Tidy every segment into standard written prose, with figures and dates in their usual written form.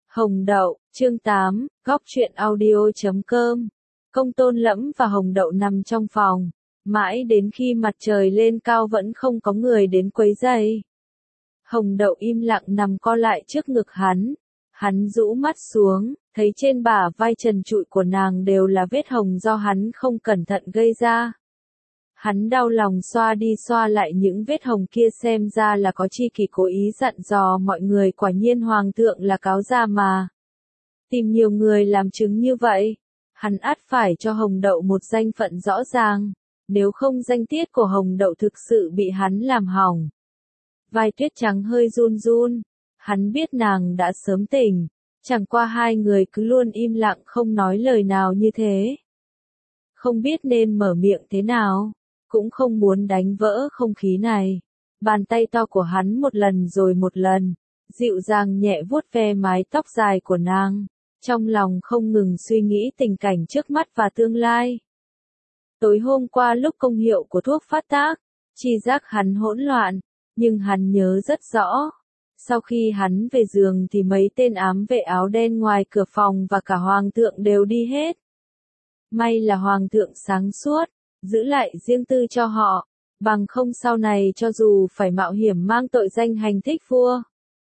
Hồng Đậu, chương 8, góc truyện audio.com. Công Tôn Lẫm và Hồng Đậu nằm trong phòng, mãi đến khi mặt trời lên cao vẫn không có người đến quấy rầy. Hồng Đậu im lặng nằm co lại trước ngực hắn rũ mắt xuống, thấy trên bả vai trần trụi của nàng đều là vết hồng do hắn không cẩn thận gây ra. Hắn đau lòng xoa đi xoa lại những vết hồng kia, xem ra là có chi kỷ cố ý dặn dò mọi người, quả nhiên hoàng thượng là cáo già mà. Tìm nhiều người làm chứng như vậy, hắn ắt phải cho Hồng Đậu một danh phận rõ ràng, nếu không danh tiết của Hồng Đậu thực sự bị hắn làm hỏng. Vai Tuyết Trắng hơi run run, hắn biết nàng đã sớm tỉnh, chẳng qua hai người cứ luôn im lặng không nói lời nào như thế. Không biết nên mở miệng thế nào, cũng không muốn đánh vỡ không khí này. Bàn tay to của hắn một lần rồi một lần, dịu dàng nhẹ vuốt ve mái tóc dài của nàng, trong lòng không ngừng suy nghĩ tình cảnh trước mắt và tương lai. Tối hôm qua lúc công hiệu của thuốc phát tác, tri giác hắn hỗn loạn, nhưng hắn nhớ rất rõ. Sau khi hắn về giường thì mấy tên ám vệ áo đen ngoài cửa phòng và cả hoàng thượng đều đi hết. May là hoàng thượng sáng suốt, giữ lại riêng tư cho họ, bằng không sau này cho dù phải mạo hiểm mang tội danh hành thích vua,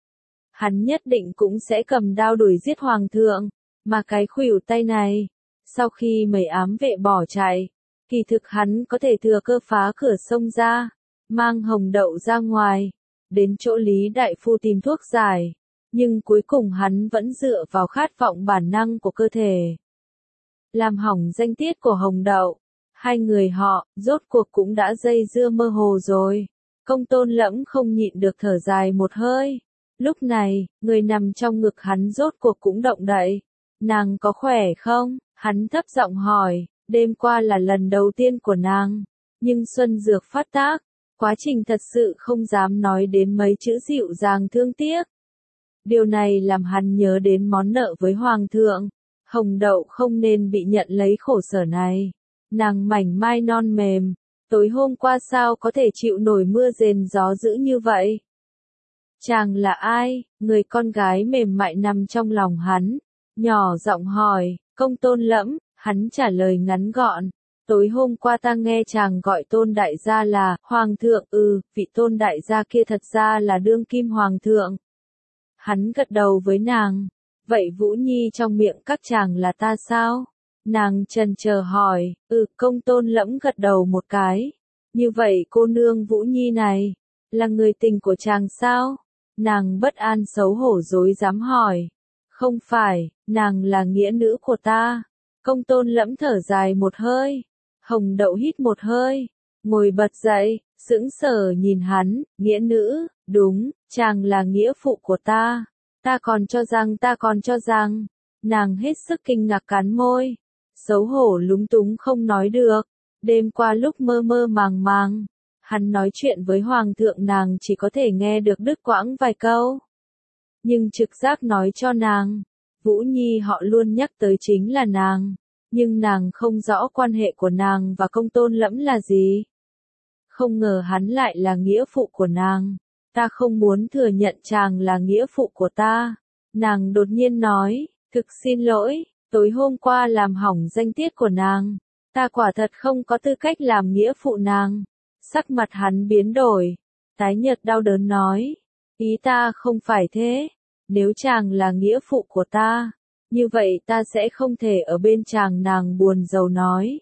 hắn nhất định cũng sẽ cầm đao đuổi giết hoàng thượng. Mà cái khuỷu tay này, sau khi mấy ám vệ bỏ chạy, kỳ thực hắn có thể thừa cơ phá cửa xông ra, mang Hồng Đậu ra ngoài, đến chỗ Lý đại phu tìm thuốc giải, nhưng cuối cùng hắn vẫn dựa vào khát vọng bản năng của cơ thể, làm hỏng danh tiết của Hồng Đậu. Hai người họ, rốt cuộc cũng đã dây dưa mơ hồ rồi. Công Tôn Lẫm không nhịn được thở dài một hơi. Lúc này, người nằm trong ngực hắn rốt cuộc cũng động đậy. Nàng có khỏe không? Hắn thấp giọng hỏi. Đêm qua là lần đầu tiên của nàng, nhưng xuân dược phát tác, quá trình thật sự không dám nói đến mấy chữ dịu dàng thương tiếc. Điều này làm hắn nhớ đến món nợ với hoàng thượng. Hồng Đậu không nên bị nhận lấy khổ sở này. Nàng mảnh mai non mềm, tối hôm qua sao có thể chịu nổi mưa rền gió dữ như vậy? Chàng là ai? Người con gái mềm mại nằm trong lòng hắn, nhỏ giọng hỏi. Công Tôn Lẫm, hắn trả lời ngắn gọn. Tối hôm qua ta nghe chàng gọi Tôn đại gia là hoàng thượng. Vị Tôn đại gia kia thật ra là đương kim hoàng thượng. Hắn gật đầu với nàng. Vậy Vũ Nhi trong miệng các chàng là ta sao? Nàng chần chờ hỏi. Công Tôn Lẫm gật đầu một cái. Như vậy cô nương Vũ Nhi này, là người tình của chàng sao? Nàng bất an xấu hổ dối dám hỏi. Không phải, nàng là nghĩa nữ của ta. Công Tôn Lẫm thở dài một hơi. Hồng Đậu hít một hơi, ngồi bật dậy, sững sờ nhìn hắn. Nghĩa nữ, đúng, chàng là nghĩa phụ của ta. Ta còn cho rằng. Nàng hết sức kinh ngạc cắn môi, xấu hổ lúng túng không nói được. Đêm qua lúc mơ mơ màng màng, hắn nói chuyện với hoàng thượng, nàng chỉ có thể nghe được đứt quãng vài câu. Nhưng trực giác nói cho nàng, Vũ Nhi họ luôn nhắc tới chính là nàng, nhưng nàng không rõ quan hệ của nàng và Công Tôn Lẫm là gì. Không ngờ hắn lại là nghĩa phụ của nàng. Ta không muốn thừa nhận chàng là nghĩa phụ của ta. Nàng đột nhiên nói, thực xin lỗi, tối hôm qua làm hỏng danh tiết của nàng. Ta quả thật không có tư cách làm nghĩa phụ nàng. Sắc mặt hắn biến đổi, tái nhợt đau đớn nói, ý ta không phải thế. Nếu chàng là nghĩa phụ của ta, như vậy ta sẽ không thể ở bên chàng. Nàng buồn rầu nói.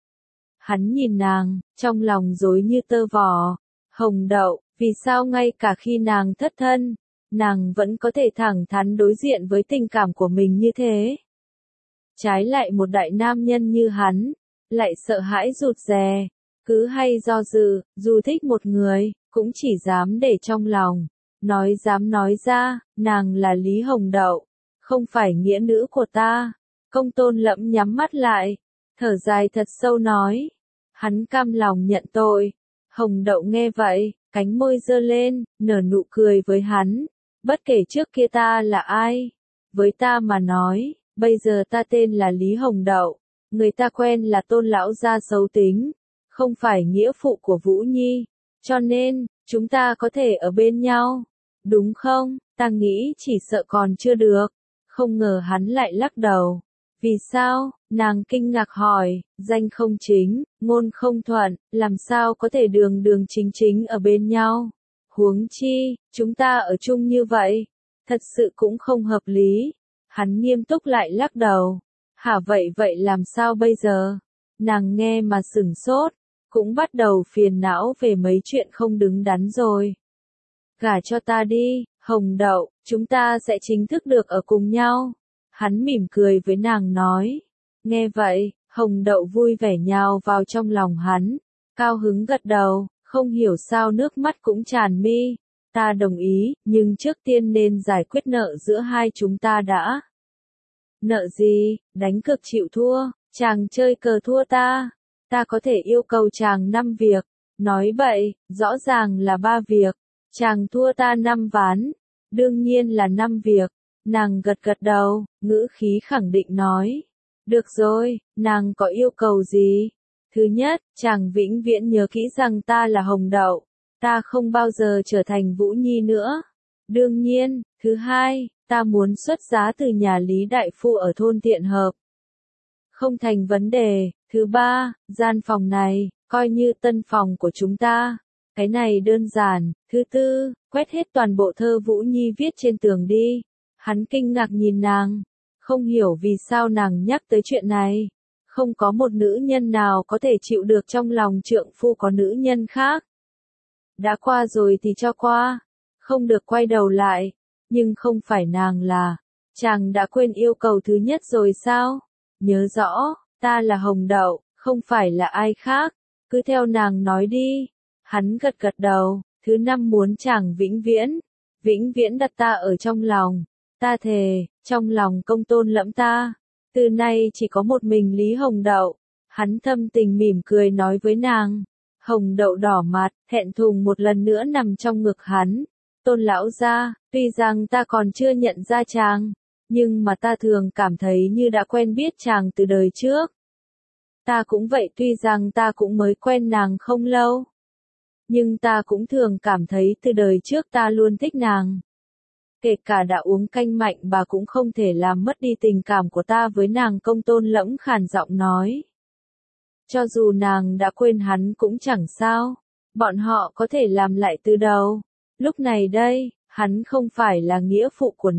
Hắn nhìn nàng, trong lòng rối như tơ vò. Hồng Đậu, vì sao ngay cả khi nàng thất thân, nàng vẫn có thể thẳng thắn đối diện với tình cảm của mình như thế? Trái lại một đại nam nhân như hắn, lại sợ hãi rụt rè, cứ hay do dự, dù thích một người, cũng chỉ dám để trong lòng, dám nói ra. Nàng là Lý Hồng Đậu, không phải nghĩa nữ của ta. Công Tôn Lẫm nhắm mắt lại, thở dài thật sâu nói, hắn cam lòng nhận tội. Hồng Đậu nghe vậy, cánh môi giơ lên, nở nụ cười với hắn. Bất kể trước kia ta là ai, với ta mà nói, bây giờ ta tên là Lý Hồng Đậu. Người ta quen là Tôn lão gia xấu tính, không phải nghĩa phụ của Vũ Nhi, cho nên, chúng ta có thể ở bên nhau, đúng không? Ta nghĩ chỉ sợ còn chưa được. Không ngờ hắn lại lắc đầu. Vì sao? Nàng kinh ngạc hỏi, danh không chính, ngôn không thuận, làm sao có thể đường đường chính chính ở bên nhau? Huống chi, chúng ta ở chung như vậy, thật sự cũng không hợp lý. Hắn nghiêm túc lại lắc đầu. Hả, vậy làm sao bây giờ? Nàng nghe mà sửng sốt, cũng bắt đầu phiền não về mấy chuyện không đứng đắn rồi. Gả cho ta đi, Hồng Đậu, chúng ta sẽ chính thức được ở cùng nhau. Hắn mỉm cười với nàng nói. Nghe vậy, Hồng Đậu vui vẻ nhào vào trong lòng hắn, cao hứng gật đầu, không hiểu sao nước mắt cũng tràn mi. Ta đồng ý, nhưng trước tiên nên giải quyết nợ giữa hai chúng ta đã. Nợ gì? Đánh cược chịu thua, chàng chơi cờ thua ta có thể yêu cầu chàng 5 việc. Nói bậy, rõ ràng là 3 việc. Chàng thua ta 5 ván, đương nhiên là 5 việc. Nàng gật gật đầu, ngữ khí khẳng định nói. Được rồi, nàng có yêu cầu gì? Thứ nhất, chàng vĩnh viễn nhớ kỹ rằng ta là Hồng Đậu, ta không bao giờ trở thành Vũ Nhi nữa. Đương nhiên, thứ hai, ta muốn xuất giá từ nhà Lý Đại Phu ở thôn Thiện Hợp. Không thành vấn đề. Thứ ba, gian phòng này, coi như tân phòng của chúng ta. Cái này đơn giản. Thứ tư, quét hết toàn bộ thơ Vũ Nhi viết trên tường đi. Hắn kinh ngạc nhìn nàng, không hiểu vì sao nàng nhắc tới chuyện này. Không có một nữ nhân nào có thể chịu được trong lòng trượng phu có nữ nhân khác. Đã qua rồi thì cho qua, không được quay đầu lại. Nhưng không phải nàng là, chàng đã quên yêu cầu thứ nhất rồi sao? Nhớ rõ, ta là Hồng Đậu, không phải là ai khác, cứ theo nàng nói đi. Hắn gật gật đầu. Thứ năm, muốn chàng vĩnh viễn đặt ta ở trong lòng. Ta thề, trong lòng Công Tôn Lẫm ta, từ nay chỉ có một mình Lý Hồng Đậu. Hắn thâm tình mỉm cười nói với nàng. Hồng Đậu đỏ mặt, thẹn thùng một lần nữa nằm trong ngực hắn. Tôn lão gia, tuy rằng ta còn chưa nhận ra chàng, nhưng mà ta thường cảm thấy như đã quen biết chàng từ đời trước. Ta cũng vậy, tuy rằng ta cũng mới quen nàng không lâu, nhưng ta cũng thường cảm thấy từ đời trước ta luôn thích nàng. Kể cả đã uống canh mạnh bà cũng không thể làm mất đi tình cảm của ta với nàng. Công Tôn Lẫm khàn giọng nói. Cho dù nàng đã quên hắn cũng chẳng sao, bọn họ có thể làm lại từ đầu. Lúc này đây, hắn không phải là nghĩa phụ của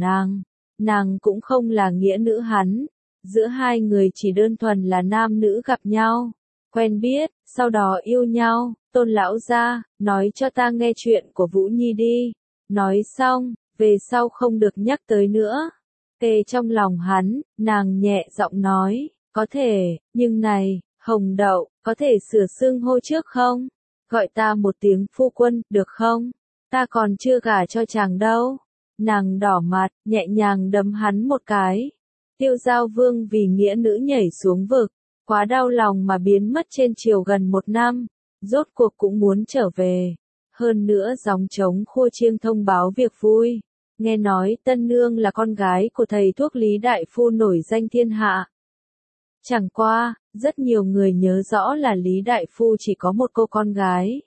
nàng cũng không là nghĩa nữ hắn. Giữa hai người chỉ đơn thuần là nam nữ gặp nhau, quen biết, sau đó yêu nhau. Tôn lão gia, nói cho ta nghe chuyện của Vũ Nhi đi. Nói xong, về sau không được nhắc tới nữa. Kề trong lòng hắn, nàng nhẹ giọng nói, có thể, nhưng này, Hồng Đậu, có thể sửa xưng hô trước không? Gọi ta một tiếng phu quân, được không? Ta còn chưa gả cho chàng đâu. Nàng đỏ mặt, nhẹ nhàng đấm hắn một cái. Tiêu Giao Vương vì nghĩa nữ nhảy xuống vực, quá đau lòng mà biến mất trên triều gần 1 năm, rốt cuộc cũng muốn trở về. Hơn nữa gióng trống khua chiêng thông báo việc vui. Nghe nói Tân Nương là con gái của thầy thuốc Lý Đại Phu nổi danh thiên hạ. Chẳng qua, rất nhiều người nhớ rõ là Lý Đại Phu chỉ có một cô con gái.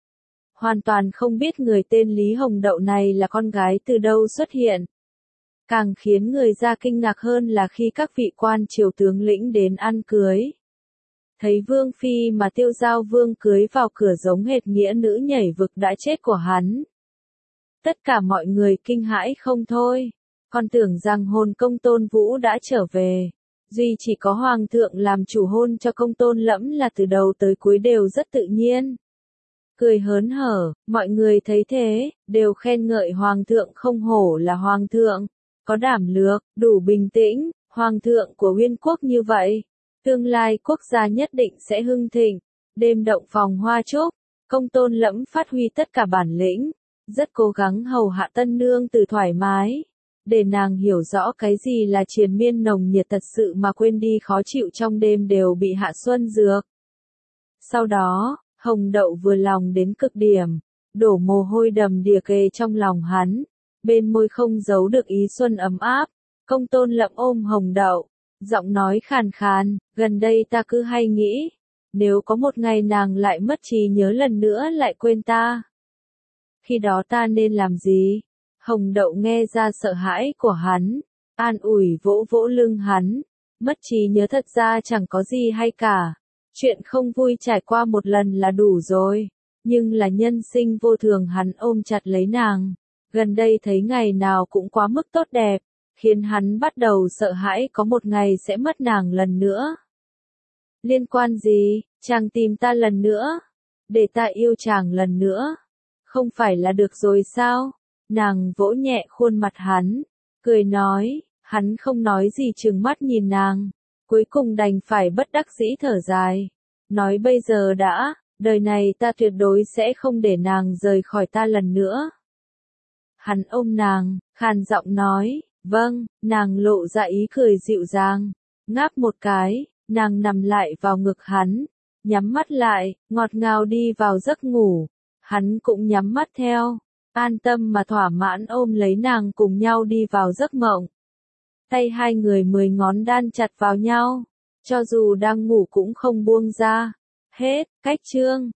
Hoàn toàn không biết người tên Lý Hồng Đậu này là con gái từ đâu xuất hiện. Càng khiến người ra kinh ngạc hơn là khi các vị quan triều tướng lĩnh đến ăn cưới. Thấy Vương Phi mà Tiêu Giao Vương cưới vào cửa giống hệt nghĩa nữ nhảy vực đã chết của hắn. Tất cả mọi người kinh hãi không thôi, còn tưởng rằng hồn Công Tôn Vũ đã trở về. Duy chỉ có Hoàng thượng làm chủ hôn cho Công Tôn Lẫm là từ đầu tới cuối đều rất tự nhiên. Cười hớn hở, mọi người thấy thế, đều khen ngợi Hoàng thượng không hổ là Hoàng thượng, có đảm lược, đủ bình tĩnh. Hoàng thượng của Uyên quốc như vậy, tương lai quốc gia nhất định sẽ hưng thịnh. Đêm động phòng hoa trúc, Công Tôn Lẫm phát huy tất cả bản lĩnh, rất cố gắng hầu hạ Tân Nương từ thoải mái, để nàng hiểu rõ cái gì là triền miên nồng nhiệt thật sự mà quên đi khó chịu trong đêm đều bị hạ xuân dược. Sau đó, Hồng Đậu vừa lòng đến cực điểm, đổ mồ hôi đầm đìa kề trong lòng hắn, bên môi không giấu được ý xuân ấm áp. Công Tôn Lẫm ôm Hồng Đậu, giọng nói khàn khàn, gần đây ta cứ hay nghĩ, nếu có một ngày nàng lại mất trí nhớ lần nữa lại quên ta, khi đó ta nên làm gì? Hồng Đậu nghe ra sợ hãi của hắn, an ủi vỗ vỗ lưng hắn, mất trí nhớ thật ra chẳng có gì hay cả. Chuyện không vui trải qua một lần là đủ rồi, nhưng là nhân sinh vô thường hắn ôm chặt lấy nàng. Gần đây thấy ngày nào cũng quá mức tốt đẹp, khiến hắn bắt đầu sợ hãi có một ngày sẽ mất nàng lần nữa. Liên quan gì, chàng tìm ta lần nữa, để ta yêu chàng lần nữa, không phải là được rồi sao? Nàng vỗ nhẹ khuôn mặt hắn, cười nói, hắn không nói gì trừng mắt nhìn nàng, cuối cùng đành phải bất đắc dĩ thở dài, nói bây giờ đã, đời này ta tuyệt đối sẽ không để nàng rời khỏi ta lần nữa. Hắn ôm nàng, khàn giọng nói, vâng, nàng lộ ra ý cười dịu dàng, ngáp một cái, nàng nằm lại vào ngực hắn, nhắm mắt lại, ngọt ngào đi vào giấc ngủ, hắn cũng nhắm mắt theo, an tâm mà thỏa mãn ôm lấy nàng cùng nhau đi vào giấc mộng. Tay hai người 10 ngón đan chặt vào nhau, cho dù đang ngủ cũng không buông ra. Hết, cách chương.